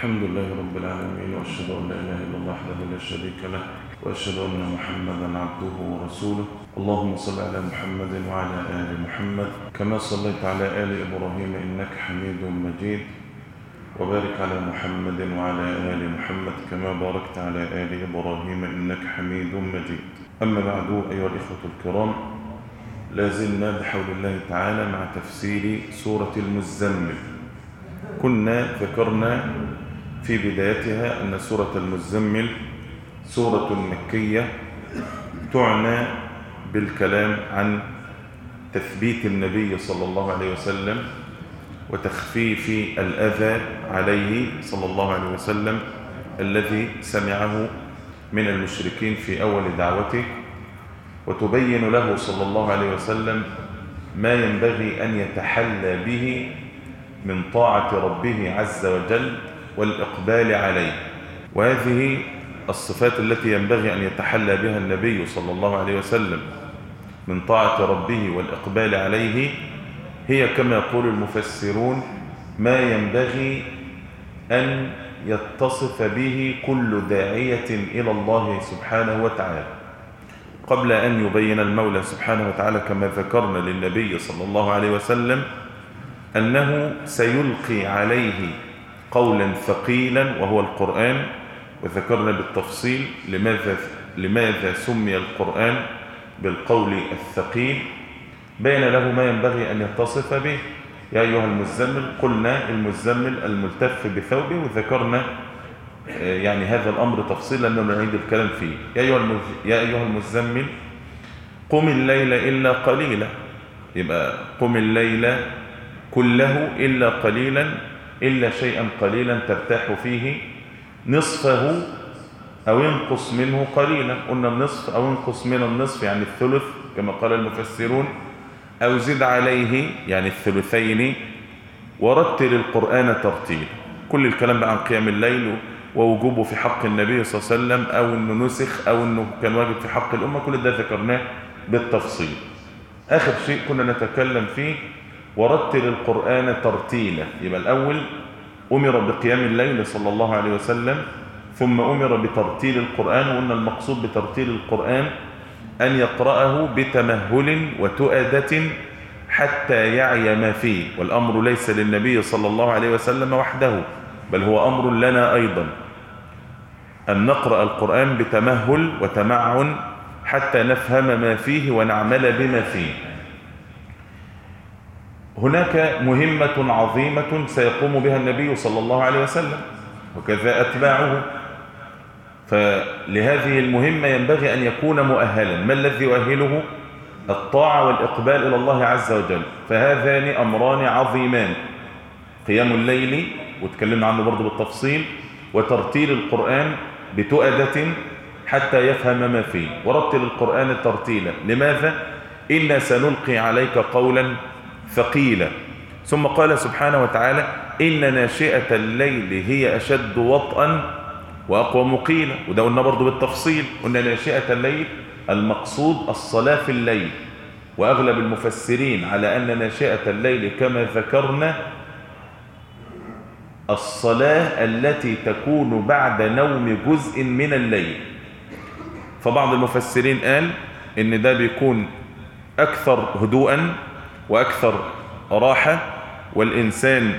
الحمد لله رب العالمين، وأشهد أن لا إله إلا الله وحده لا شريك له، وأشهد أن محمدا عبده ورسوله. اللهم صل على محمد وعلى آل محمد كما صليت على آل إبراهيم إنك حميد مجيد، وبارك على محمد وعلى آل محمد كما باركت على آل إبراهيم إنك حميد مجيد. أما بعد، أيها الإخوة الكرام، لازلنا بحول الله تعالى مع تفسير سورة المزمل. كنا ذكرنا في بدايتها أن سورة المزمل سورة مكية تعنى بالكلام عن تثبيت النبي صلى الله عليه وسلم وتخفيف الأذى عليه صلى الله عليه وسلم الذي سمعه من المشركين في أول دعوته، وتبين له صلى الله عليه وسلم ما ينبغي أن يتحلى به من طاعة ربه عز وجل والإقبال عليه. وهذه الصفات التي ينبغي أن يتحلى بها النبي صلى الله عليه وسلم من طاعة ربه والإقبال عليه هي كما يقول المفسرون ما ينبغي أن يتصف به كل داعية إلى الله سبحانه وتعالى، قبل أن يبين المولى سبحانه وتعالى كما ذكرنا للنبي صلى الله عليه وسلم أنه سيلقي عليه قولا ثقيلا وهو القرآن. وذكرنا بالتفصيل لماذا سمي القرآن بالقول الثقيل، بين له ما ينبغي أن يتصف به. يا أيها المزمل، قلنا المزمل الملتف بثوبه، وذكرنا يعني هذا الأمر تفصيلا لأنه نعيد الكلام فيه. يا أيها المزمل قم الليل إلا قليلا، يبقى قم الليل كله إلا قليلا، إلا شيئا قليلا ترتاح فيه، نصفه أو ينقص منه قليلا. قلنا النصف أو ينقص من النصف يعني الثلث كما قال المفسرون، أو زد عليه يعني الثلثين، ورتل القرآن ترتيلا. كل الكلام بقى عن قيام الليل ووجوبه في حق النبي صلى الله عليه وسلم، أو أنه نسخ أو أنه كان واجب في حق الأمة، كل ده ذكرناه بالتفصيل. آخر شيء كنا نتكلم فيه ورتل القرآن ترتيلا، يبقى الأول أمر بقيام الليل صلى الله عليه وسلم، ثم أمر بترتيل القرآن. وأن المقصود بترتيل القرآن أن يقرأه بتمهل وتؤدة حتى يعي ما فيه، والأمر ليس للنبي صلى الله عليه وسلم وحده، بل هو أمر لنا أيضا أن نقرأ القرآن بتمهل وتمعن حتى نفهم ما فيه ونعمل بما فيه. هناك مهمة عظيمة سيقوم بها النبي صلى الله عليه وسلم وكذا أتباعه، فلهذه المهمة ينبغي أن يكون مؤهلا. ما الذي يؤهله؟ الطاعة والإقبال إلى الله عز وجل. فهذان أمران عظيمان، قيام الليل وتكلمنا عنه برضو بالتفصيل، وترتيل القرآن بتؤدة حتى يفهم ما فيه. ورتل القرآن ترتيلا. لماذا؟ إنا سنلقي عليك قولا ثقيلا. ثم قال سبحانه وتعالى إن ناشئة الليل هي أشد وطئا وأقوى مقيلا. وده قلنا برضو بالتفصيل، قلنا ناشئة الليل المقصود الصلاة في الليل، وأغلب المفسرين على أن ناشئة الليل كما ذكرنا الصلاة التي تكون بعد نوم جزء من الليل. فبعض المفسرين قال إن ده بيكون أكثر هدوءا وأكثر راحة، والإنسان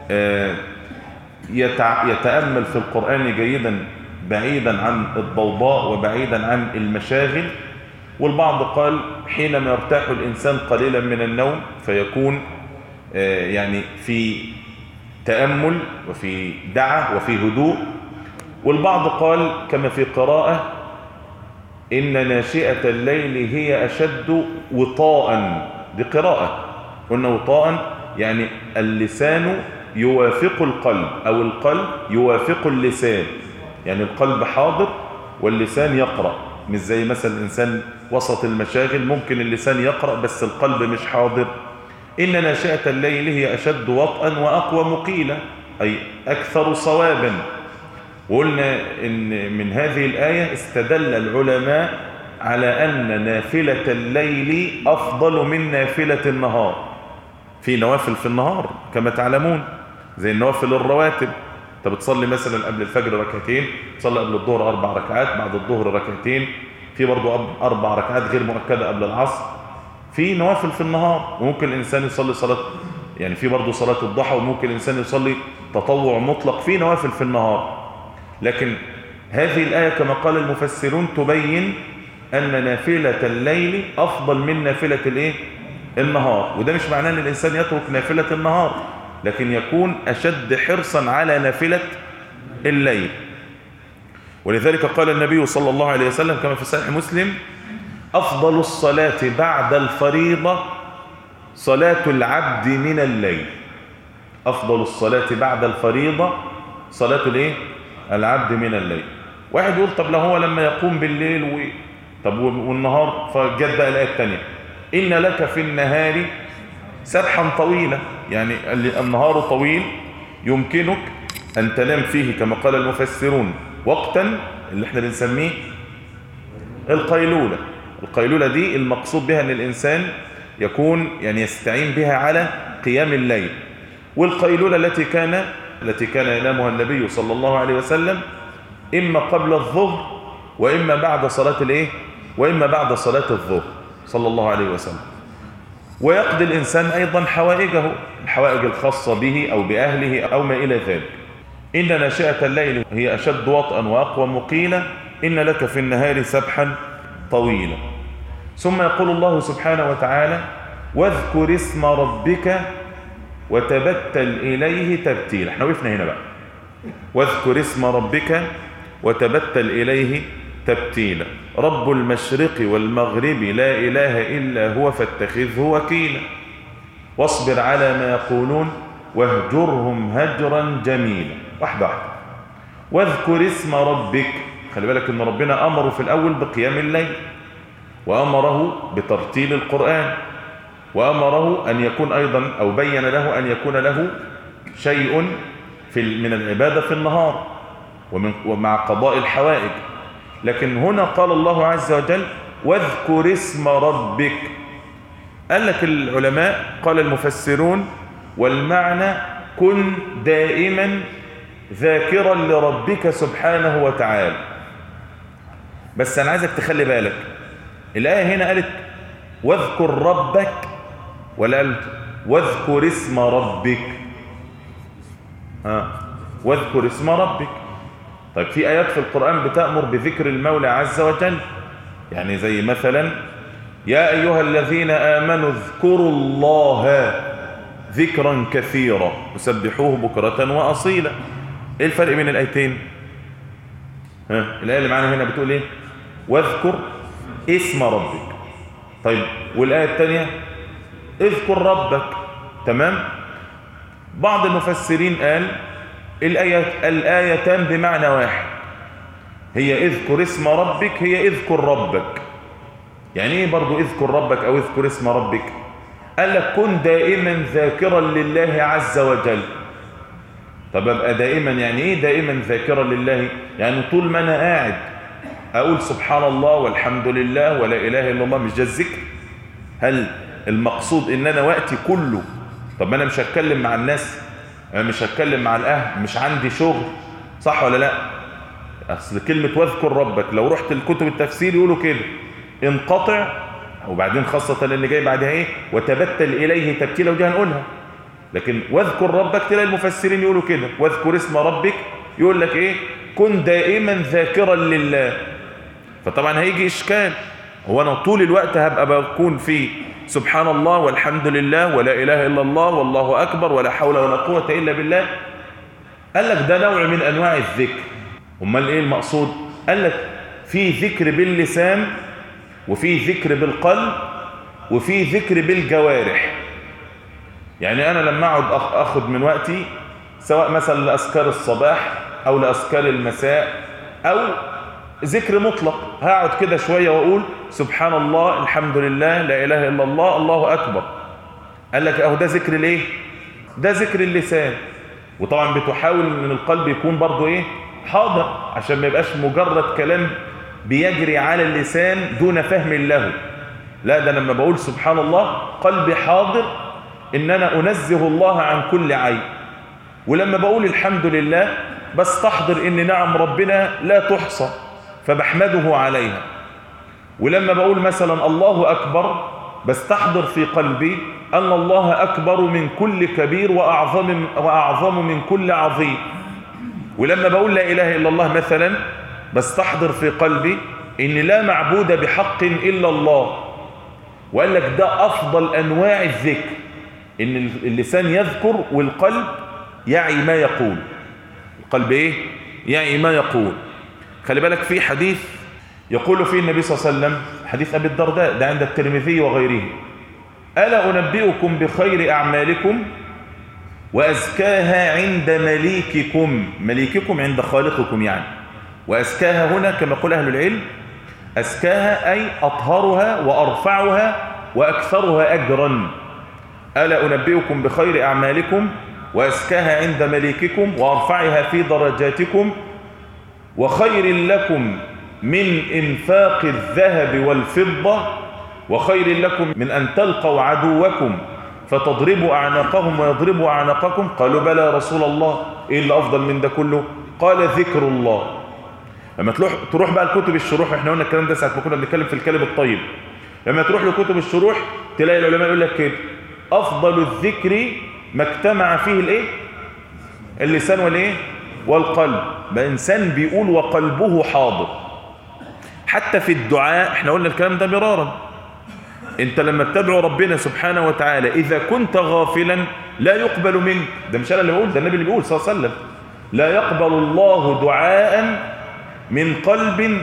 يتأمل في القرآن جيدا بعيدا عن الضوضاء وبعيدا عن المشاغل. والبعض قال حينما يرتاح الإنسان قليلا من النوم فيكون يعني في تأمل وفي دعة وفي هدوء. والبعض قال كما في قراءة إن ناشئة الليل هي أشد وطاء. دي قراءة، قلنا وطاء يعني اللسان يوافق القلب أو القلب يوافق اللسان، يعني القلب حاضر واللسان يقرأ، مش زي مثلا الإنسان وسط المشاغل ممكن اللسان يقرأ بس القلب مش حاضر. إن ناشئة الليل هي أشد وطئا وأقوى مقيلا، أي أكثر صوابا. وقلنا إن من هذه الآية استدل العلماء على أن نافلة الليل أفضل من نافلة النهار. في نوافل في النهار كما تعلمون زي النوافل الرواتب، انت بتصلي مثلا قبل الفجر ركعتين، تصلي قبل الظهر 4 ركعات، بعد الظهر ركعتين، في برضو 4 ركعات غير مؤكدة قبل العصر، في نوافل في النهار. وممكن الإنسان يصلي صلاة، يعني في برضو صلاة الضحى، وممكن الإنسان يصلي تطوع مطلق، في نوافل في النهار. لكن هذه الآية كما قال المفسرون تبين أن نافلة الليل أفضل من نافلة النهار. وده مش معناه أن الإنسان يترك نافلة النهار، لكن يكون أشد حرصا على نافلة الليل. ولذلك قال النبي صلى الله عليه وسلم كما في صحيح مسلم: أفضل الصلاة بعد الفريضة صلاة العبد من الليل. أفضل الصلاة بعد الفريضة صلاة العبد من الليل. واحد يقول طب لو هو لما يقوم بالليل طب والنهار، فجد بقى الآية الثانية: إن لك في النهار سبحا طويلا، يعني النهار طويل يمكنك أن تنام فيه كما قال المفسرون وقتا اللي احنا بنسميه القيلولة. القيلولة دي المقصود بها أن الإنسان يكون يعني يستعين بها على قيام الليل. والقيلولة التي كان ينامها النبي صلى الله عليه وسلم إما قبل الظهر وإما بعد صلاة الظهر صلى الله عليه وسلم. ويقضي الإنسان أيضا حوائجه، الحوائج الخاصة به أو بأهله أو ما إلى ذلك. إن ناشئة الليل هي أشد وطئا وأقوى مقيلة، إن لك في النهار سبحا طويلا. ثم يقول الله سبحانه وتعالى: واذكر اسم ربك وتبتل إليه تبتيلا. احنا وقفنا هنا بقى، واذكر اسم ربك وتبتل إليه تبتيلا. رب المشرق والمغرب لا إله إلا هو فاتخذه وكيلا. واصبر على ما يقولون واهجرهم هجرا جميلا. واحدة. واذكر اسم ربك، خلي بالك ان ربنا امره في الاول بقيام الليل، وامره بترتيل القرآن، وامره ان يكون ايضا او بين له ان يكون له شيء من العبادة في النهار ومع قضاء الحوائج. لكن هنا قال الله عز وجل: واذكر اسم ربك. قال لك العلماء، قال المفسرون: والمعنى كن دائما ذاكرا لربك سبحانه وتعالى. بس أنا عايزك تخلي بالك، الآية هنا قالت واذكر ربك ولا قالت واذكر اسم ربك؟ واذكر اسم ربك. طيب في آيات في القرآن بتأمر بذكر المولى عز وجل، يعني زي مثلا: يا أيها الذين آمنوا اذكروا الله ذكرا كثيرا وسبحوه بكرة وأصيلا. ايه الفرق بين الآيتين؟ الآية اللي معانا هنا بتقول ايه؟ واذكر اسم ربك. طيب والآية الثانية اذكر ربك. تمام. بعض المفسرين قال الآيتان بمعنى واحد، هي اذكر اسم ربك، هي اذكر ربك. يعني ايه برضو اذكر ربك او اذكر اسم ربك؟ قال لك كن دائما ذاكرا لله عز وجل. طب ابقى دائما، يعني ايه دائما ذاكرا لله؟ يعني طول ما انا قاعد اقول سبحان الله والحمد لله ولا اله الا الله، مش ده الذكر؟ هل المقصود ان انا وقتي كله، طب ما انا مش هتكلم مع الناس، انا مش هتكلم مع الاهل، مش عندي شغل، صح ولا لا؟ اصل كلمة واذكر ربك لو رحت الكتب التفسير يقولوا كده انقطع، وبعدين خاصة اللي جاي بعدها ايه؟ وتبتل اليه تبتيلا، ودي هنقولها. لكن واذكر ربك تلاقي المفسرين يقولوا كده، واذكر اسم ربك يقول لك ايه؟ كن دائما ذاكرا لله. فطبعا هيجي اشكال، هو انا طول الوقت هبقى بكون في سبحان الله والحمد لله ولا اله الا الله والله اكبر ولا حول ولا قوة الا بالله؟ قال لك ده نوع من انواع الذكر. امال ايه المقصود؟ قال لك في ذكر باللسان، وفي ذكر بالقلب، وفي ذكر بالجوارح. يعني انا لما اقعد اخد من وقتي سواء مثلا لاذكار الصباح او لاذكار المساء او ذكر مطلق، هقعد كده شوية واقول سبحان الله الحمد لله لا اله الا الله الله اكبر. قال لك اهو ده ذكر الايه؟ ده ذكر اللسان. وطبعا بتحاول ان القلب يكون برضو ايه؟ حاضر، عشان ما يبقاش مجرد كلام بيجري على اللسان دون فهم له. لا، ده لما بقول سبحان الله قلبي حاضر ان انا انزه الله عن كل عيب، ولما بقول الحمد لله بستحضر ان نعم ربنا لا تحصى فبحمده عليها. ولما بقول مثلا الله أكبر بستحضر في قلبي أن الله أكبر من كل كبير وأعظم من كل عظيم. ولما بقول لا إله إلا الله مثلا بستحضر في قلبي إن لا معبود بحق إلا الله. وقال لك ده أفضل أنواع الذكر، إن اللسان يذكر والقلب يعي ما يقول. القلب إيه؟ يعي ما يقول. خلي بالك في حديث يقول فيه النبي صلى الله عليه وسلم، حديث أبي الدرداء ده عند الترمذي وغيره: ألا أنبئكم بخير أعمالكم وأزكاها عند مليككم. مليككم عند خالقكم يعني. وأزكاها هنا كما يقول أهل العلم أزكاها أي أطهرها وأرفعها وأكثرها أجرا. ألا أنبئكم بخير أعمالكم وأزكاها عند مليككم وأرفعها في درجاتكم وخير لكم من إنفاق الذهب والفضة وخير لكم من أن تلقوا عدوكم فتضربوا أعناقهم ويضربوا أعناقكم. قالوا بلى يا رسول الله، إيه اللي أفضل من ده كله؟ قال ذكر الله. لما تروح بقى الكتب الشروح، احنا قلنا الكلام ده ساعة ما كنا بنتكلم في الكلم الطيب. لما تروح لكتب الشروح تلاقي العلماء يقول لك كده: أفضل الذكر ما اجتمع فيه الايه؟ اللسان والايه؟ والقلب. بقى إنسان بيقول وقلبه حاضر. حتى في الدعاء احنا قلنا الكلام ده مرارا، انت لما تدعو ربنا سبحانه وتعالى اذا كنت غافلا لا يقبل منك. ده مش انا اللي بقول، ده النبي اللي بيقول صلى الله عليه وسلم: لا يقبل الله دعاء من قلب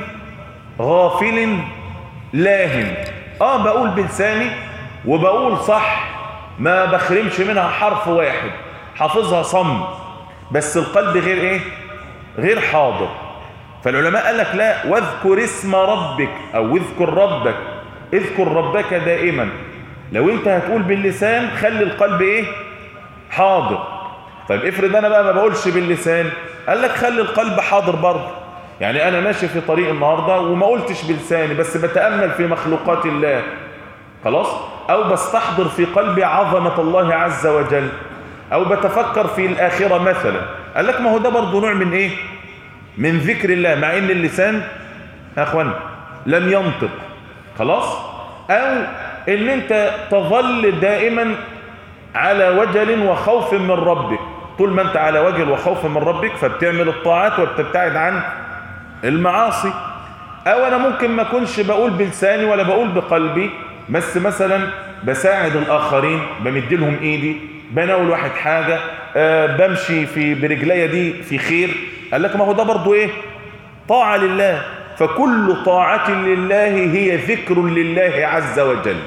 غافل لاهن. بقول بلساني وبقول صح، ما بخرمش منها حرف واحد، حافظها صم، بس القلب غير ايه؟ غير حاضر. فالعلماء قال لك لا، واذكر اسم ربك او اذكر ربك، اذكر ربك دائما. لو انت هتقول باللسان خلي القلب ايه؟ حاضر. طيب افرض انا بقى ما بقولش باللسان، قال لك خلي القلب حاضر برضه. يعني انا ماشي في طريق النهارده وما قلتش بلساني بس بتأمل في مخلوقات الله، خلاص، او بستحضر في قلبي عظمة الله عز وجل، او بتفكر في الاخرة مثلا، قال لك ما هو ده برضه نوع من ايه؟ من ذكر الله، مع ان اللسان يا اخوان لم ينطق، خلاص. او ان انت تظل دائما على وجل وخوف من ربك. طول ما انت على وجل وخوف من ربك فبتعمل الطاعات وبتبتعد عن المعاصي. او انا ممكن ما اكونش بقول بلساني ولا بقول بقلبي، بس مثلا بساعد الاخرين، بمد لهم ايدي، بناول واحد حاجة، بمشي برجلية دي في خير. قال لك ما هو ده برضو ايه؟ طاعة لله. فكل طاعة لله هي ذكر لله عز وجل.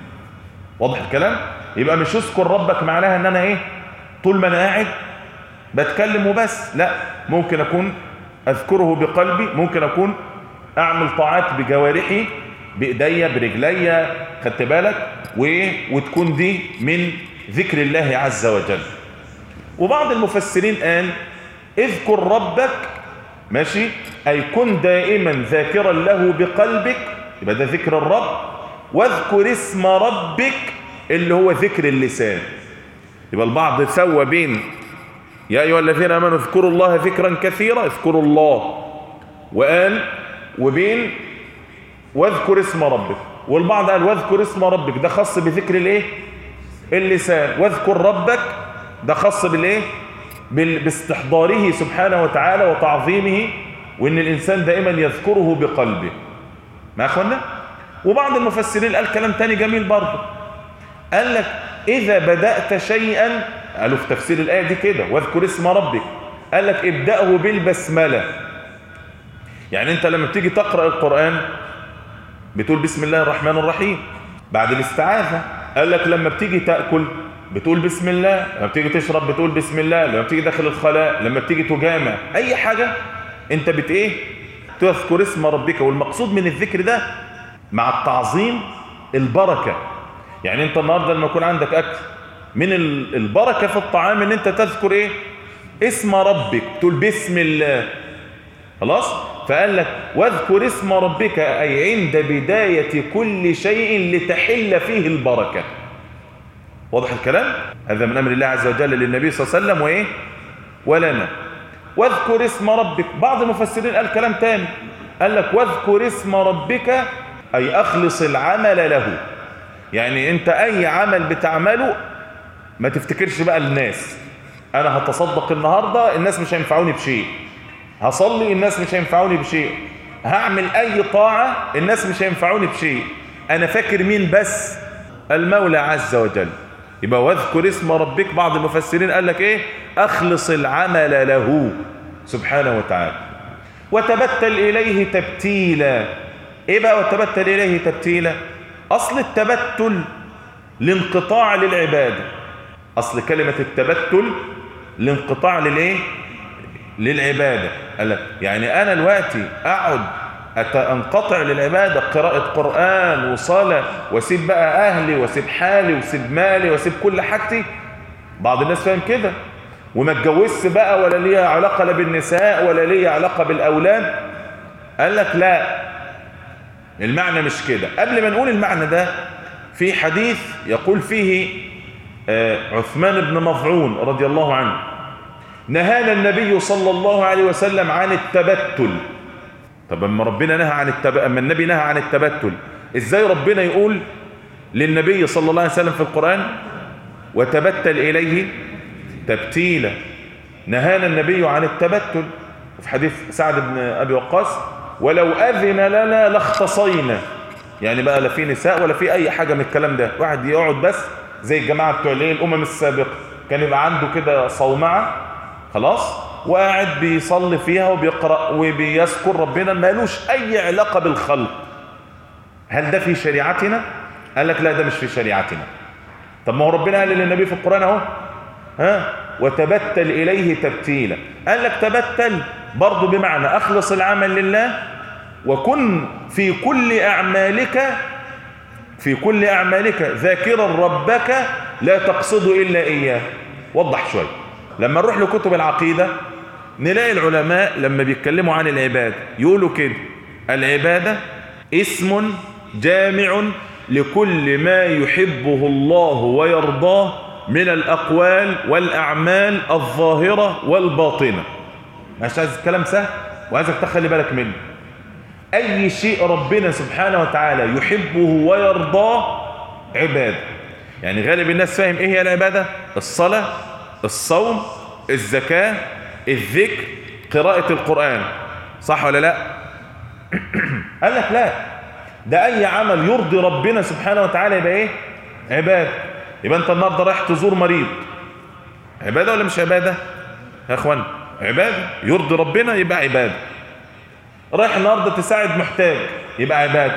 واضح الكلام؟ يبقى مش اذكر ربك معناها ان انا ايه؟ طول ما انا قاعد بتكلم وبس، لا، ممكن اكون اذكره بقلبي، ممكن اكون اعمل طاعات بجوارحي، بايديا، برجليا، خدت بالك؟ وتكون دي من ذكر الله عز وجل. وبعض المفسرين قال اذكر ربك، ماشي، أي كن دائما ذاكرا له بقلبك، يبقى ده ذكر الرب. واذكر اسم ربك اللي هو ذكر اللسان. يبقى البعض سوى بين يا أيها الذين آمنوا اذكروا الله ذكرا كثيرا، اذكروا الله، وقال وبين واذكر اسم ربك. والبعض قال واذكر اسم ربك ده خاص بذكر الايه؟ اللسان. واذكر ربك ده خاص بالايه؟ باستحضاره سبحانه وتعالى وتعظيمه، وان الانسان دائما يذكره بقلبه. ما اخوانا؟ وبعض المفسرين قال كلام تاني جميل برضه، قال لك اذا بدأت شيئا، قالوا في تفسير الآية دي كده واذكر اسم ربك، قال لك ابدأه بالبسملة. يعني انت لما بتيجي تقرأ القرآن بتقول بسم الله الرحمن الرحيم بعد الاستعاذة. قال لك لما بتيجي تأكل بتقول بسم الله، لما بتيجي تشرب بتقول بسم الله، لما بتيجي داخل الخلاء، لما بتيجي تجامع، اي حاجة انت ايه؟ تذكر اسم ربك. والمقصود من الذكر ده مع التعظيم البركة. يعني انت النهاردة لما يكون عندك اكل، من البركة في الطعام ان انت تذكر ايه؟ اسم ربك، تقول بسم الله، خلاص. فقال لك واذكر اسم ربك اي عند بداية كل شيء لتحل فيه البركة. واضح الكلام؟ هذا من امر الله عز وجل للنبي صلى الله عليه وسلم وايه؟ ولنا. واذكر اسم ربك. بعض المفسرين قال كلام تاني، قال لك واذكر اسم ربك أي أخلص العمل له. يعني أنت أي عمل بتعمله ما تفتكرش بقى الناس، أنا هتصدق النهاردة الناس مش هينفعوني بشيء، هصلي الناس مش هينفعوني بشيء، هعمل أي طاعة الناس مش هينفعوني بشيء، أنا فاكر مين بس؟ المولى عز وجل. يبقى واذكر اسم ربك، بعض المفسرين قال لك إيه؟ أخلص العمل له سبحانه وتعالى. وتبتل إليه تبتيلا. إيه بقى وتبتل إليه تبتيلا؟ أصل التبتل لانقطاع للعبادة. أصل كلمة التبتل لانقطاع للإيه؟ للعبادة. قال لك يعني أنا دلوقتي أقعد أنقطع للعبادة، قراءة قرآن وصلاة، واسيب بقى أهلي واسيب حالي واسيب مالي واسيب كل حاجتي. بعض الناس فاهم كده، وما اتجوزش بقى ولا ليها علاقة لا بالنساء ولا ليها علاقة بالأولاد. قال لك لا، المعنى مش كده. قبل ما نقول المعنى ده، في حديث يقول فيه عثمان بن مظعون رضي الله عنه: نهانا النبي صلى الله عليه وسلم عن التبتل. طب اما ربنا نهى عن اما النبي نهى عن التبتل، ازاي ربنا يقول للنبي صلى الله عليه وسلم في القرآن وتبتل إليه تبتيلا؟ نهانا النبي عن التبتل. في حديث سعد بن أبي وقاص: ولو أذن لنا لاختصينا. يعني بقى لا في نساء ولا في أي حاجة من الكلام ده، واحد يقعد بس زي الجماعة بتوع الأمم السابقة، كان يبقى عنده كده صومعة خلاص وقاعد بيصلي فيها وبيقرأ وبيذكر ربنا، مالوش أي علاقة بالخلق. هل ده في شريعتنا؟ قال لك لا، ده مش في شريعتنا. طب ما هو ربنا قال للنبي في القرآن اهو وتبتل إليه تبتيلا. قال لك تبتل برضو بمعنى أخلص العمل لله، وكن في كل أعمالك ذاكرا ربك لا تقصد إلا إياه. وضح شوي. لما نروح لكتب العقيدة نلاقي العلماء لما بيتكلموا عن العبادة يقولوا كده: العبادة اسم جامع لكل ما يحبه الله ويرضاه من الأقوال والأعمال الظاهرة والباطنة. مش عايز كلام سهل وعايزك تخلي بالك منه. أي شيء ربنا سبحانه وتعالى يحبه ويرضاه عبادة. يعني غالب الناس فاهم إيه هي العبادة؟ الصلاة، الصوم، الزكاة، الذكر، قراءة القرآن، صح ولا لا؟ قال لك لا، ده أي عمل يرضي ربنا سبحانه وتعالى يبقى إيه؟ عبادة. يبقى أنت النهاردة رايح تزور مريض، عبادة ولا مش عبادة؟ يا أخوان عبادة، يرضي ربنا يبقى عبادة. رايح النهاردة تساعد محتاج يبقى عبادة.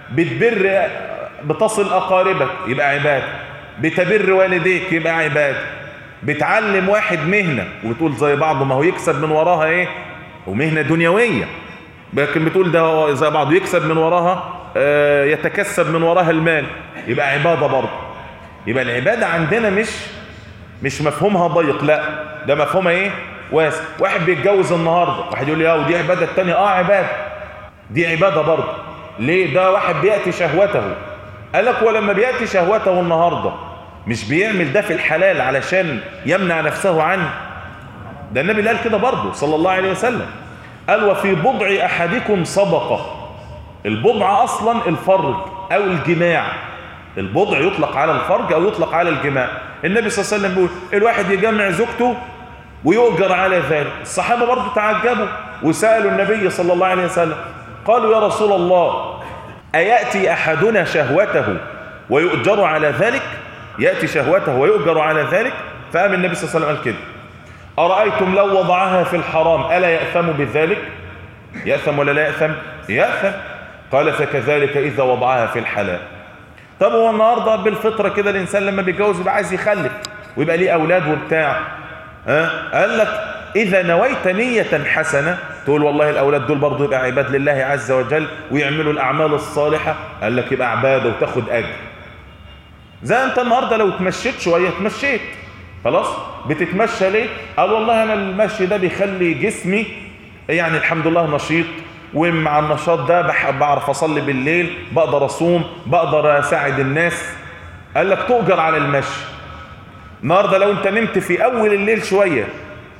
بتصل أقاربك يبقى عبادة. بتبر والديك يبقى عبادة. بتعلم واحد مهنة وبتقول زي بعضه ما هو يكسب من وراها ايه، ومهنة دنيوية، لكن بتقول ده زي بعضه يكسب من وراها يتكسب من وراها المال، يبقى عبادة برضه. يبقى العبادة عندنا مش مفهومها ضيق، لا ده مفهومها ايه؟ واسع. واحد بيتجوز النهاردة، واحد يقول لي ودي عبادة، التانية عبادة، دي عبادة برضه. ليه؟ ده واحد بيأتي شهوته. قال لك ولما بيأتي شهوته النهاردة مش بيعمل ده في الحلال علشان يمنع نفسه عنه. ده النبي قال كده برضه صلى الله عليه وسلم، قال وفي بضع أحدكم صدقة. البضع أصلا الفرج أو الجماع. البضع يطلق على الفرج أو يطلق على الجماع. النبي صلى الله عليه وسلم بيقول الواحد يجمع زوجته ويؤجر على ذلك. الصحابة برضه تعجبوا وسألوا النبي صلى الله عليه وسلم، قالوا يا رسول الله أيأتي أحدنا شهوته ويؤجر على ذلك؟ يأتي شهوته ويؤجر على ذلك؟ فقام النبي صلى الله عليه وسلم قال كده: أرأيتم لو وضعها في الحرام ألا يأثم بذلك؟ يأثم ولا لا يأثم؟ يأثم. قال فكذلك إذا وضعها في الحلال. طب هو النهارده بالفطرة كده الإنسان لما بيتجوز يبقى عايز يخلف ويبقى ليه أولاد وبتاع، قال لك إذا نويت نية حسنة تقول والله الأولاد دول برضو يبقى عباد لله عز وجل ويعملوا الأعمال الصالحة، قال لك يبقى عبادة وتاخد أجر. زي أنت النهاردة لو تمشيت شوية، تمشيت خلاص، بتتمشى ليه؟ قال والله أنا المشي ده بيخلي جسمي يعني الحمد لله نشيط، ومع النشاط ده بعرف أصلي بالليل، بقدر أصوم، بقدر أساعد الناس. قال لك تؤجر على المشي. النهاردة لو أنت نمت في أول الليل شوية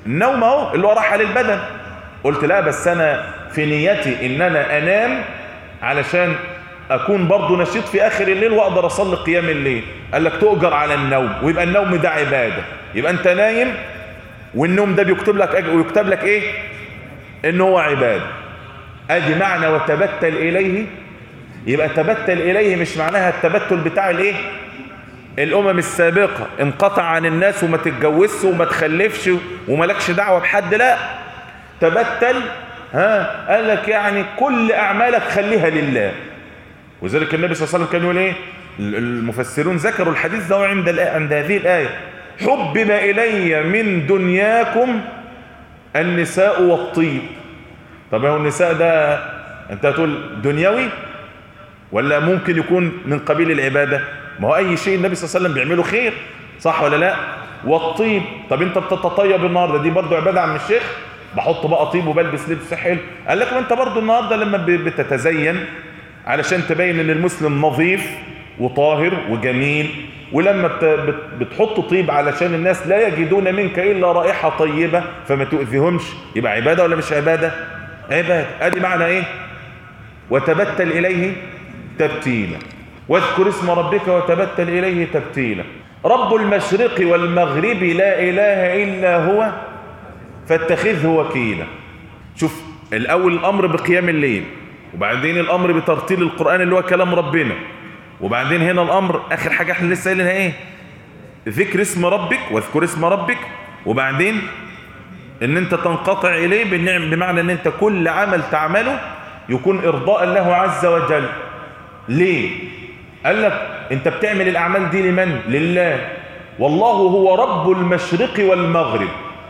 النوم اهو اللي هو راحة للبدن. قلت لا بس انا في نيتي ان انا انام علشان اكون برضو نشيط في اخر الليل واقدر اصلي قيام الليل. قال لك تؤجر على النوم، ويبقى النوم ده عبادة. يبقى انت نايم والنوم ده بيكتب لك اجر، ويكتب لك ايه؟ ان هو عبادة. ادي معنى وتبتل اليه. يبقى تبتل اليه مش معناها التبتل بتاع الايه؟ الامم السابقة، انقطع عن الناس وما تتجوزش وما تخلفش ومالكش دعوة بحد. لا، تبتل قال لك يعني كل اعمالك خليها لله. وذلك النبي صلى الله عليه وسلم كان يقول ايه؟ المفسرون ذكروا الحديث ده عند هذه الآية: حبب إلي من دنياكم النساء والطيب. طب هو النساء ده انت هتقول دنيوي ولا ممكن يكون من قبيل العبادة؟ ما هو اي شيء النبي صلى الله عليه وسلم بيعمله خير، صح ولا لا؟ والطيب، طب انت بتتطيب النهارده، دي برضو عبادة عم الشيخ؟ بحط بقى طيب وبلبس لبس حلو. قال لك ما انت برضو النهارده لما بتتزين علشان تبين ان المسلم نظيف وطاهر وجميل، ولما بتحط طيب علشان الناس لا يجدون منك الا رائحة طيبة فما تؤذيهمش، يبقى عبادة ولا مش عبادة؟ عبادة. ادي معنى ايه؟ وتبتل اليه تبتيلا، واذكر اسم ربك وتبتل اليه تبتيلا. رب المشرق والمغرب لا اله الا هو فاتخذه وكيلا. شوف الاول الامر بقيام الليل، وبعدين الامر بترتيل القرآن اللي هو كلام ربنا، وبعدين هنا الامر اخر حاجة احنا لسه قايلينها ايه؟ ذكر اسم ربك، واذكر اسم ربك، وبعدين ان انت تنقطع اليه بالنعم، بمعنى ان انت كل عمل تعمله يكون ارضاء له عز وجل. ليه؟ قال لك انت بتعمل الاعمال دي لمن؟ لله. والله هو رب المشرق والمغرب.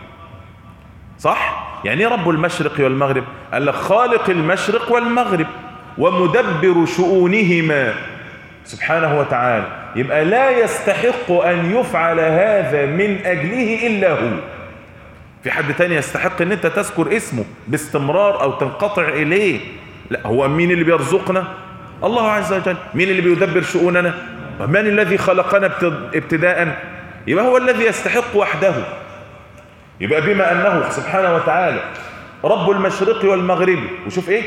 صح؟ يعني ايه رب المشرق والمغرب؟ قال لك خالق المشرق والمغرب ومدبر شؤونهما سبحانه وتعالى. يبقى لا يستحق ان يفعل هذا من اجله الا هو. في حد تاني يستحق ان انت تذكر اسمه باستمرار او تنقطع اليه؟ لا، هو مين اللي بيرزقنا؟ الله عز وجل. مين اللي بيدبر شؤوننا؟ من الذي خلقنا ابتداء؟ يبقى هو الذي يستحق وحده. يبقى بما انه سبحانه وتعالى رب المشرق والمغرب، وشوف ايه؟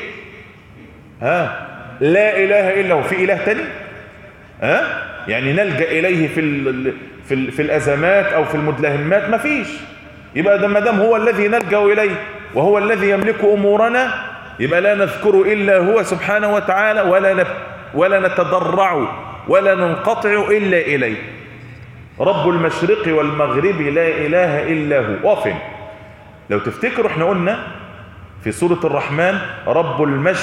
لا اله الا هو. في اله تاني؟ يعني نلجأ اليه في الازمات او في المدلهمات؟ ما فيش. يبقى ما دام هو الذي نلجأ اليه وهو الذي يملك امورنا، يبقى لا نذكر الا هو سبحانه وتعالى، ولا نتضرع ولا ننقطع الا اليه. رب المشرق والمغرب لا اله الا هو. وفن لو تفتكروا احنا قلنا في سورة الرحمن رب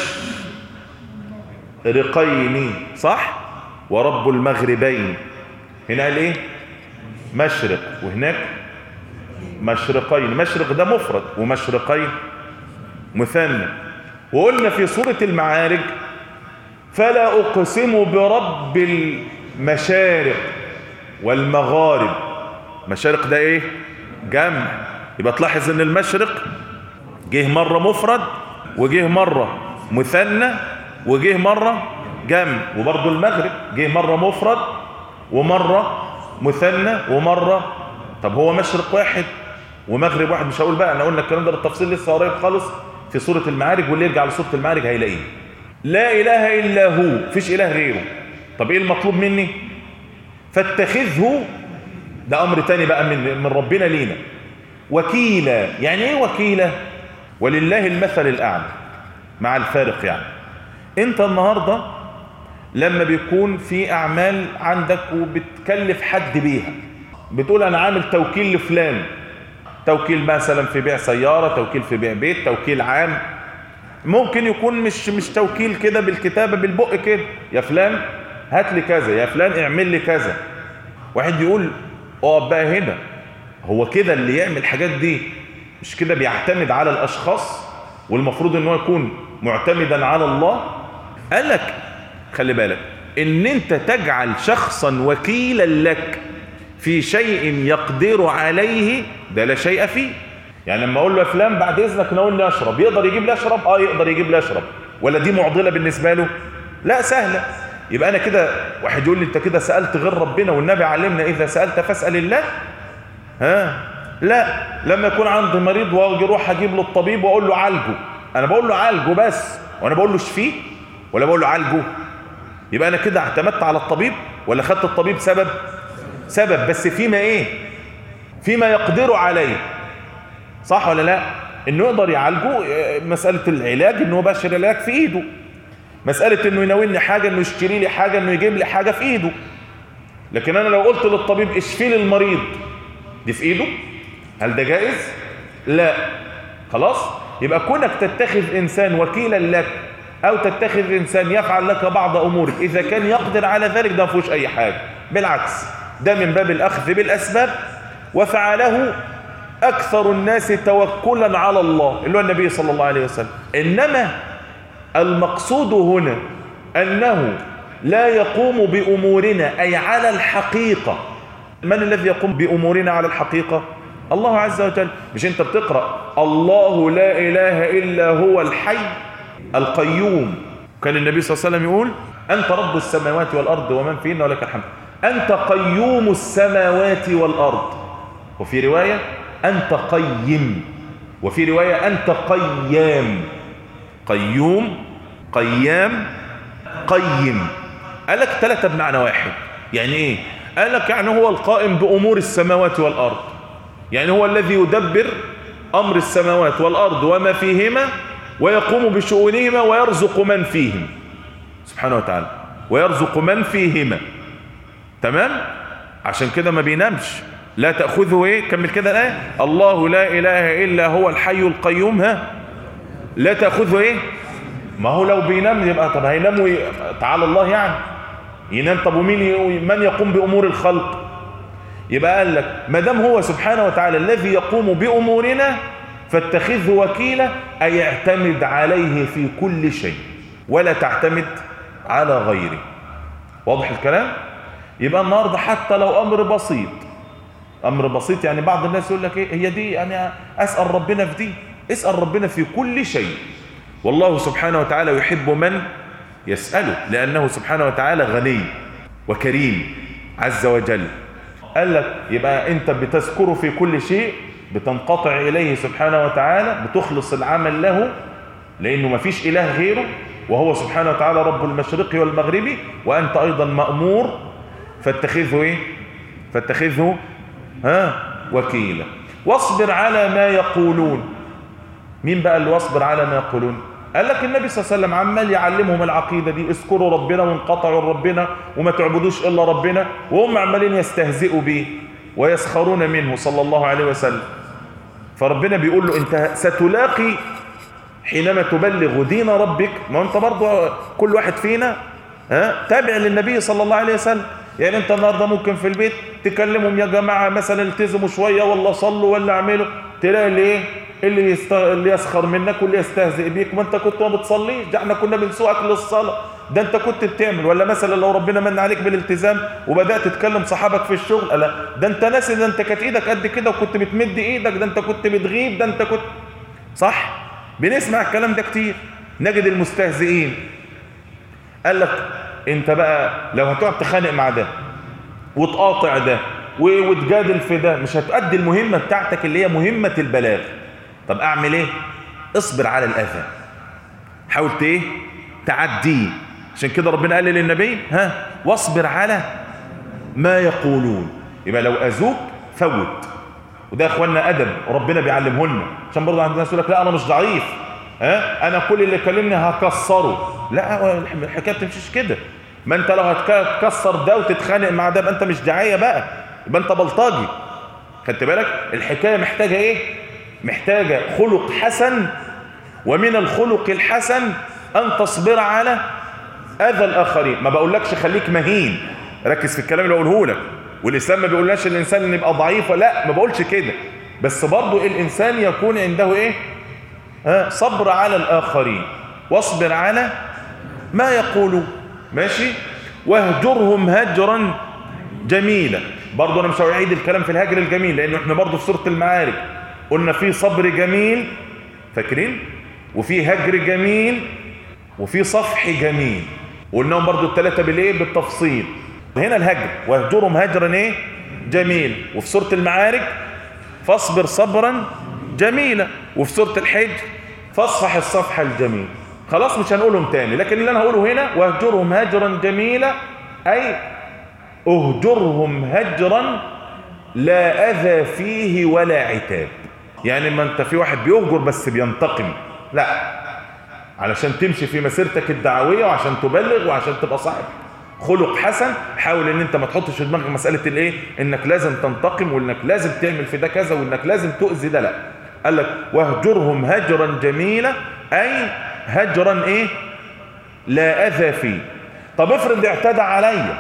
المشرقين، صح؟ ورب المغربين. هنا قال ايه؟ مشرق، وهناك مشرقين. مشرق ده مفرد ومشرقين مثنى. وقلنا في سورة المعارج فلا اقسم برب المشارق والمغارب. مشارق ده ايه؟ جمع. يبقى تلاحظ ان المشرق جه مرة مفرد وجه مرة مثنى وجه مرة جمع، وبرضو المغرب جه مرة مفرد ومرة مثنى ومرة. طب هو مشرق واحد ومغرب واحد. مش هقول بقى، انا قلنا الكلام ده بالتفصيل لسه قريب خالص في سورة المعارج، واللي يرجع لسورة المعارج هيلاقيه. لا اله الا هو، فيش اله غيره. طب ايه المطلوب مني؟ فاتخذه، ده امر تاني بقى من ربنا لينا. وكيلا، يعني ايه وكيلا؟ ولله المثل الاعلى، مع الفارق. يعني انت النهاردة لما بيكون في اعمال عندك وبتكلف حد بيها، بتقول انا عامل توكيل لفلان، توكيل مثلا في بيع سيارة، توكيل في بيع بيت، توكيل عام. ممكن يكون مش توكيل كده بالكتابة بالبق كده، يا فلان هات لي كذا، يا فلان اعمل لي كذا. واحد يقول اقف بقى هنا، هو كده اللي يعمل الحاجات دي مش كده بيعتمد على الاشخاص، والمفروض ان هو يكون معتمدا على الله؟ قال لك خلي بالك ان انت تجعل شخصا وكيلا لك في شيء يقدر عليه، ده لا شيء فيه. يعني لما اقول له يا فلان بعد اذنك ناولني اشرب، يقدر يجيب لي اشرب؟ يقدر يجيب لي اشرب. ولا دي معضله بالنسبه له؟ لا، سهله. يبقى انا كده، واحد يقول لي انت كده سالت غير ربنا، والنبي علمنا اذا سالت فاسال الله. لا، لما يكون عندي مريض واجي اروح اجيب له الطبيب واقول له عالجه، انا بقول له عالجه بس، وانا بقول له اشفيه ولا بقول له عالجه؟ يبقى انا كده اعتمدت على الطبيب ولا خدت الطبيب سبب بس فيما ايه؟ فيما يقدر عليه، صح ولا لا؟ انه يقدر يعالجه، مسألة العلاج انه باشر العلاج في ايده، مسألة انه يناولني حاجة، انه يشتري لي حاجة، انه يجيب لي حاجة في ايده. لكن انا لو قلت للطبيب اشفي لي المريض، دي في ايده؟ هل ده جائز؟ لا. خلاص؟ يبقى كونك تتخذ انسان وكيلا لك او تتخذ انسان يفعل لك بعض امورك اذا كان يقدر على ذلك، ده ما فيهوش اي حاجة، بالعكس ده من باب الاخذ بالاسباب، وفعله اكثر الناس توكلا على الله اللي هو النبي صلى الله عليه وسلم. انما المقصود هنا انه لا يقوم بامورنا اي على الحقيقة. من الذي يقوم بامورنا على الحقيقة؟ الله عز وجل. مش انت بتقرأ الله لا اله الا هو الحي القيوم؟ كان النبي صلى الله عليه وسلم يقول انت رب السماوات والارض ومن فيهن ولك الحمد، انت قيوم السماوات والارض، وفي رواية انت قيم، وفي رواية انت قيام. قيوم، قيام، قيم. قال لك ثلاثة بمعنى واحد. يعني ايه؟ قال لك يعني هو القائم بامور السماوات والارض، يعني هو الذي يدبر امر السماوات والارض وما فيهما، ويقوم بشؤونهما، ويرزق من فيهم سبحانه وتعالى، ويرزق من فيهما. تمام؟ عشان كده ما بينامش، لا تأخذه ايه؟ كمل كده الآية، الله لا اله الا هو الحي القيوم، لا تأخذه ايه؟ ما هو لو بينام يبقى طب هينام تعالى الله يعني ينام؟ طب ومين من يقوم بأمور الخلق؟ يبقى قال لك ما دام هو سبحانه وتعالى الذي يقوم بأمورنا فاتخذه وكيلا، أي اعتمد عليه في كل شيء ولا تعتمد على غيره. واضح الكلام؟ يبقى النهارده حتى لو أمر بسيط، أمر بسيط يعني بعض الناس يقول لك ايه هي دي يعني أسأل ربنا في دي؟ اسأل ربنا في كل شيء، والله سبحانه وتعالى يحب من يسأله، لأنه سبحانه وتعالى غني وكريم عز وجل. قال لك يبقى أنت بتذكره في كل شيء، بتنقطع إليه سبحانه وتعالى، بتخلص العمل له، لأنه ما فيش إله غيره، وهو سبحانه وتعالى رب المشرق والمغرب، وأنت أيضا مأمور، فاتخذه إيه؟ فاتخذه وكيلا. واصبر على ما يقولون. مين بقى اللي واصبر على ما يقولون؟ قال لك النبي صلى الله عليه وسلم عمال يعلمهم العقيدة دي، اذكروا ربنا وانقطعوا ربنا وما تعبدوش إلا ربنا، وهم عمالين يستهزئوا به ويسخرون منه صلى الله عليه وسلم. فربنا بيقول له انت ستلاقي حينما تبلغ دين ربك، ما انت برضو كل واحد فينا تابع للنبي صلى الله عليه وسلم. يعني انت النهارده ممكن في البيت تكلمهم يا جماعة مثلا التزموا شوية ولا صلوا ولا اعملوا، تلاقي اللي يسخر منك واللي يستهزئ بيك، ما انت كنت ما بتصليش، ده احنا كنا بنسوقك للصلاة، ده انت كنت بتعمل. ولا مثلا لو ربنا من عليك بالالتزام وبدأت تتكلم صحابك في الشغل، لا ده انت ناسي، ده انت كانت ايدك قد كده وكنت بتمد ايدك، ده انت كنت بتغيب، ده انت كنت صح. بنسمع الكلام ده كتير، نجد المستهزئين. قال لك انت بقى لو هتقعد تخانق مع ده وتقاطع ده وتجادل في ده، مش هتؤدي المهمة بتاعتك اللي هي مهمة البلاغ. طب اعمل ايه؟ اصبر على الاذى، حاول ايه؟ تعديه. عشان كده ربنا قال للنبي واصبر على ما يقولون. يبقى لو اذوك فوت، وده يا اخوانا ادب ربنا بيعلمه لنا، عشان برضه عندنا ناس يقول لك لا انا مش ضعيف، انا كل اللي كلمني هكسره. لا، الحكايه بتمشيش كده. ما انت لو هتكسر ده وتتخانق مع ده يبقى انت مش داعيه بقى، يبقى انت بلطجي. خدت بالك؟ الحكايه محتاجه ايه؟ محتاجه خلق حسن، ومن الخلق الحسن ان تصبر على اذى الاخرين. ما بقولكش خليك مهين، ركز في الكلام اللي بقوله لك. والاسلام ما بيقولناش الانسان ان يبقى ضعيف، لا ما بقولش كده، بس برضو الانسان يكون عنده ايه؟ صبر على الاخرين، واصبر على ما يقولون. ماشي؟ واهجرهم هجرا جميلا. برضو انا مش هعيد الكلام في الهجر الجميل، لانه احنا برضو في سورة المعارج قلنا في صبر جميل، فاكرين؟ وفي هجر جميل، وفي صفح جميل، وقلناهم برضو الثلاثة بالايه؟ بالتفصيل. هنا الهجر واهجرهم هجرا ايه؟ جميل. وفي سورة المعارج فاصبر صبرا جميلا. وفي سورة الحج فاصفح الصفح الجميل. خلاص مش هنقولهم تاني، لكن اللي انا هقوله هنا واهجرهم هجرا جميلا، اي اهجرهم هجرا لا اذى فيه ولا عتاب. يعني ما انت في واحد بيهجر بس بينتقم، لا، علشان تمشي في مسيرتك الدعوية وعشان تبلغ وعشان تبقى صاحب خلق حسن، حاول ان انت ما تحطش في دماغك مسألة الايه، انك لازم تنتقم وانك لازم تعمل في ده كذا وانك لازم تؤذي ده، لا. قال لك واهجرهم هجرا جميلا، اي هجرا ايه، لا اذى فيه. طب افرض اعتدى عليا،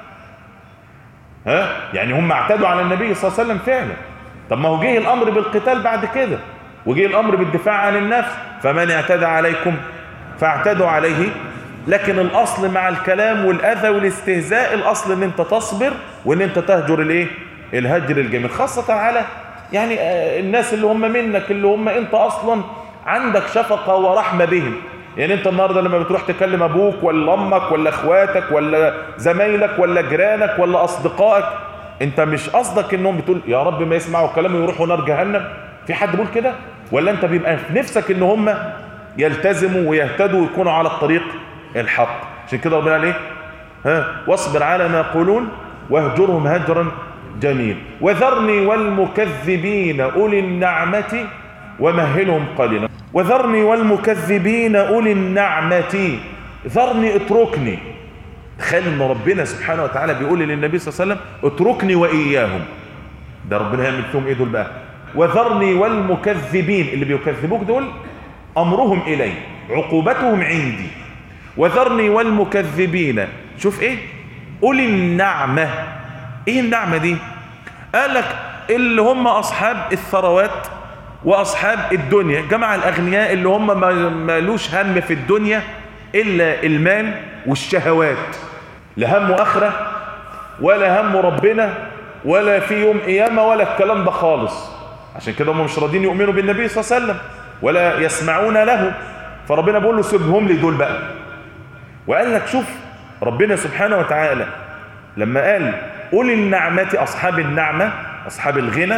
يعني هم اعتدوا على النبي صلى الله عليه وسلم فعلا، طب ما هو جه الامر بالقتال بعد كده وجه الامر بالدفاع عن النفس، فمن اعتدى عليكم فاعتدوا عليه. لكن الاصل مع الكلام والاذى والاستهزاء، الاصل ان انت تصبر وان انت تهجر الايه، الهجر الجميل، خاصة على يعني الناس اللي هم منك، اللي هم انت اصلا عندك شفقة ورحمة بهم. يعني انت النهاردة لما بتروح تكلم ابوك ولا امك ولا اخواتك ولا زمايلك ولا جيرانك ولا اصدقائك، انت مش قصدك انهم بتقول يا رب ما يسمعوا كلامي ويروحوا نار جهنم؟ في حد بيقول كده؟ ولا انت بيبقى في نفسك ان هم يلتزموا ويهتدوا ويكونوا على الطريق الحق؟ عشان كده ربنا عليه واصبر على ما يقولون واهجرهم هجرا جميل وذرني والمكذبين أولي النعمة ومهلهم قليلا. وذرني والمكذبين أولي النعمة، ذرني اتركني. تخيل ان ربنا سبحانه وتعالى بيقول للنبي صلى الله عليه وسلم اتركني وإياهم. ده ربنا هيعمل فيهم ايه دول بقى؟ وذرني والمكذبين، اللي بيكذبوك دول أمرهم إلي، عقوبتهم عندي. وذرني والمكذبين، شوف ايه، أولي النعمة. ايه النعمة دي؟ قال لك اللي هم أصحاب الثروات وأصحاب الدنيا، جمع الأغنياء اللي هم ما لوش هم في الدنيا إلا المال والشهوات، لا هم آخرة ولا هم ربنا ولا في يوم قيامة ولا الكلام ده خالص. عشان كده هم مش راضين يؤمنوا بالنبي صلى الله عليه وسلم ولا يسمعون له، فربنا بيقول له سيبهم لي دول بقى. وقال لك شوف ربنا سبحانه وتعالى لما قال أولي النعمة، أصحاب النعمة أصحاب الغنى،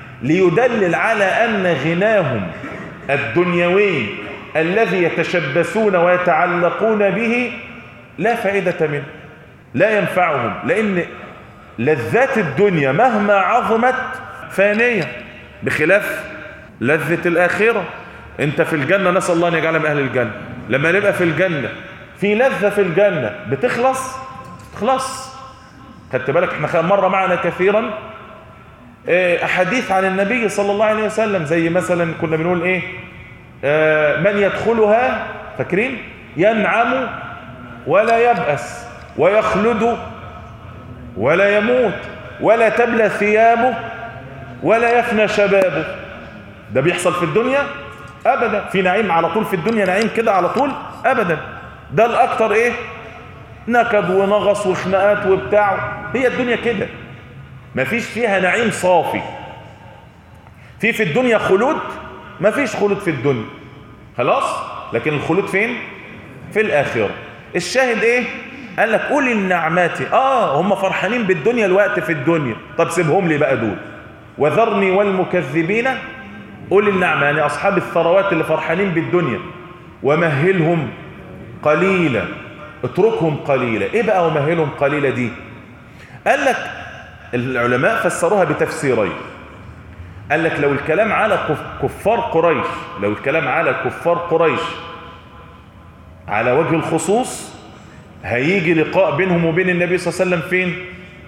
ليدلل على أن غناهم الدنيوي الذي يتشبثون ويتعلقون به لا فائدة منه، لا ينفعهم، لأن لذات الدنيا مهما عظمت فانية بخلاف لذة الآخرة. انت في الجنة، نسأل الله أن يجعلنا من أهل الجنة، لما نبقى في الجنة في لذة في الجنة بتخلص. خدت بالك احنا مرة معنا كثيرا أحاديث عن النبي صلى الله عليه وسلم، زي مثلا كنا بنقول ايه، من يدخلها فاكرين ينعم ولا يبأس ويخلد ولا يموت ولا تبلى ثيابه ولا يفنى شبابه. ده بيحصل في الدنيا؟ أبدا. في نعيم على طول في الدنيا، نعيم كده على طول؟ أبدا. ده الأكتر ايه، نكد ونغص وخناقات وبتاع. هي الدنيا كده، مفيش فيها نعيم صافي. في الدنيا خلود؟ مفيش خلود في الدنيا خلاص. لكن الخلود فين؟ في الآخرة. الشاهد ايه؟ قال لك أولي النعمات، هم فرحانين بالدنيا الوقت في الدنيا، طب سيبهم لي بقى دول. وذرني والمكذبين أولي النعمة، يعني أصحاب الثروات اللي فرحانين بالدنيا، ومهلهم قليلا، اتركهم قليلا. ايه بقى ومهلهم قليلا دي؟ قال لك العلماء فسروها بتفسيرين. قال لك لو الكلام على كفار قريش، لو الكلام على كفار قريش على وجه الخصوص، هيجي لقاء بينهم وبين النبي صلى الله عليه وسلم فين؟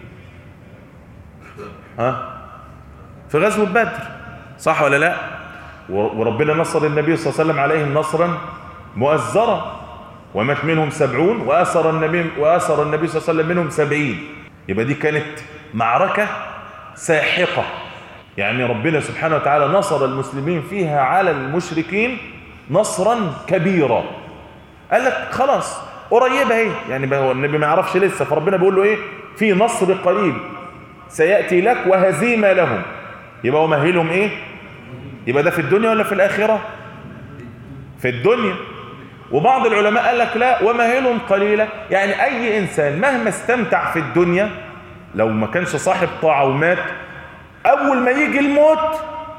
في غزوة بدر، صح ولا لا؟ وربنا نصر النبي صلى الله عليه وسلم عليهم نصرا مؤزرا، ومات منهم 70 وأسر النبي صلى الله عليه وسلم منهم 70. يبقى دي كانت معركة ساحقة، يعني ربنا سبحانه وتعالى نصر المسلمين فيها على المشركين نصرا كبيرا. قال لك خلاص قريبة اهي، يعني هو النبي ما يعرفش لسه، فربنا بيقول له ايه، في نصر قريب سيأتي لك وهزيمة لهم. يبقى ومهلهم ايه؟ يبقى ده في الدنيا ولا في الآخرة؟ في الدنيا. وبعض العلماء قال لك لا، ومهلهم قليلا، يعني أي إنسان مهما استمتع في الدنيا لو ما كانش صاحب طاعة ومات اول ما يجي الموت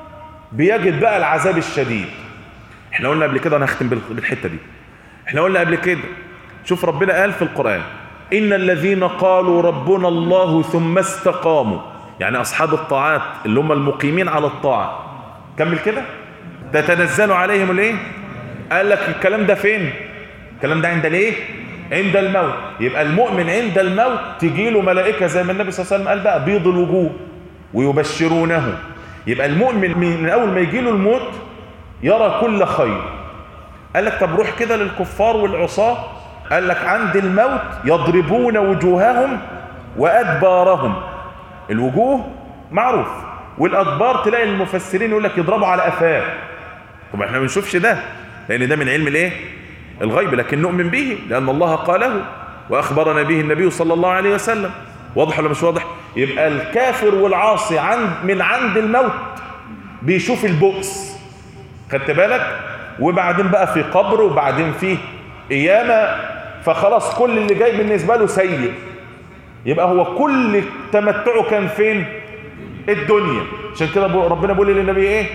بيجد بقى العذاب الشديد. احنا قلنا قبل كده، انا هختم بالحته دي، احنا قلنا قبل كده، شوف ربنا قال في القرآن ان الذين قالوا ربنا الله ثم استقاموا، يعني اصحاب الطاعات اللي هم المقيمين على الطاعه، كمل كده، تتنزل عليهم الايه؟ قال لك الكلام ده فين؟ الكلام ده عند الايه؟ عند الموت. يبقى المؤمن عند الموت تجي له ملائكه زي ما النبي صلى الله عليه وسلم قال بقى بيض الوجوه ويبشرونه. يبقى المؤمن من اول ما يجي له الموت يرى كل خير. قال لك طب روح كده للكفار والعصاه، قال لك عند الموت يضربون وجوههم وادبارهم. الوجوه معروف، والادبار تلاقي المفسرين يقول لك يضربوا على قفاه. طب احنا ما بنشوفش ده لان ده من علم الايه؟ الغيب، لكن نؤمن به لان الله قاله واخبرنا به النبي صلى الله عليه وسلم. واضح ولا مش واضح؟ يبقى الكافر والعاصي من عند الموت بيشوف البؤس، خدت بالك؟ وبعدين بقى في قبر، وبعدين فيه قيامه، فخلاص كل اللي جاي بالنسبه له سيء. يبقى هو كل تمتعه كان فين؟ الدنيا. عشان كده ربنا بيقول للنبي ايه؟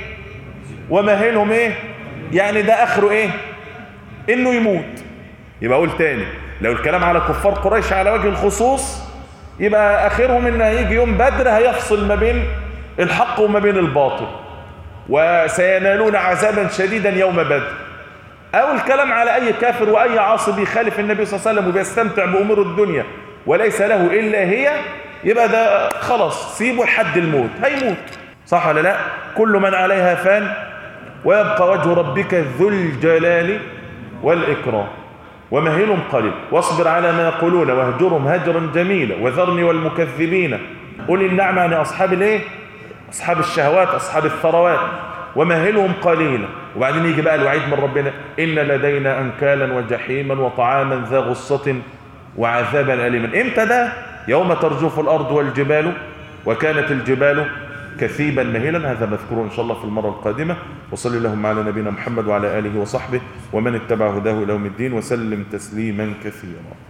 ومهلهم ايه؟ يعني ده اخره ايه؟ انه يموت. يبقى اقول تاني، لو الكلام على كفار قريش على وجه الخصوص يبقى اخرهم ان هيجي يوم بدر هيفصل ما بين الحق وما بين الباطل، وسينالون عذابا شديدا يوم بدر. او الكلام على اي كافر واي عاصي بيخالف النبي صلى الله عليه وسلم وبيستمتع بامور الدنيا وليس له الا هي، يبقى ده خلاص سيبه لحد الموت، هيموت، صح ولا لا؟ كل من عليها فان ويبقى وجه ربك ذو الجلال والإكرام. ومهلهم قليل واصبر على ما يقولون واهجرهم هجرا جميلا وذرني والمكذبين أولي النعمة، يعني أصحاب الايه؟ أصحاب الشهوات، أصحاب الثروات. ومهلهم قليلا. وبعدين يجي بقى الوعيد من ربنا إن لدينا أنكالا وجحيما وطعاما ذا غصة وعذابا أليما. إمتى ده؟ يوم ترجف الأرض والجبال وكانت الجبال كثيبا مهلا. هذا مذكور إن شاء الله في المرة القادمة. وصلي اللهم على نبينا محمد وعلى آله وصحبه ومن اتبع هداه إلى يوم الدين وسلم تسليما كثيرا.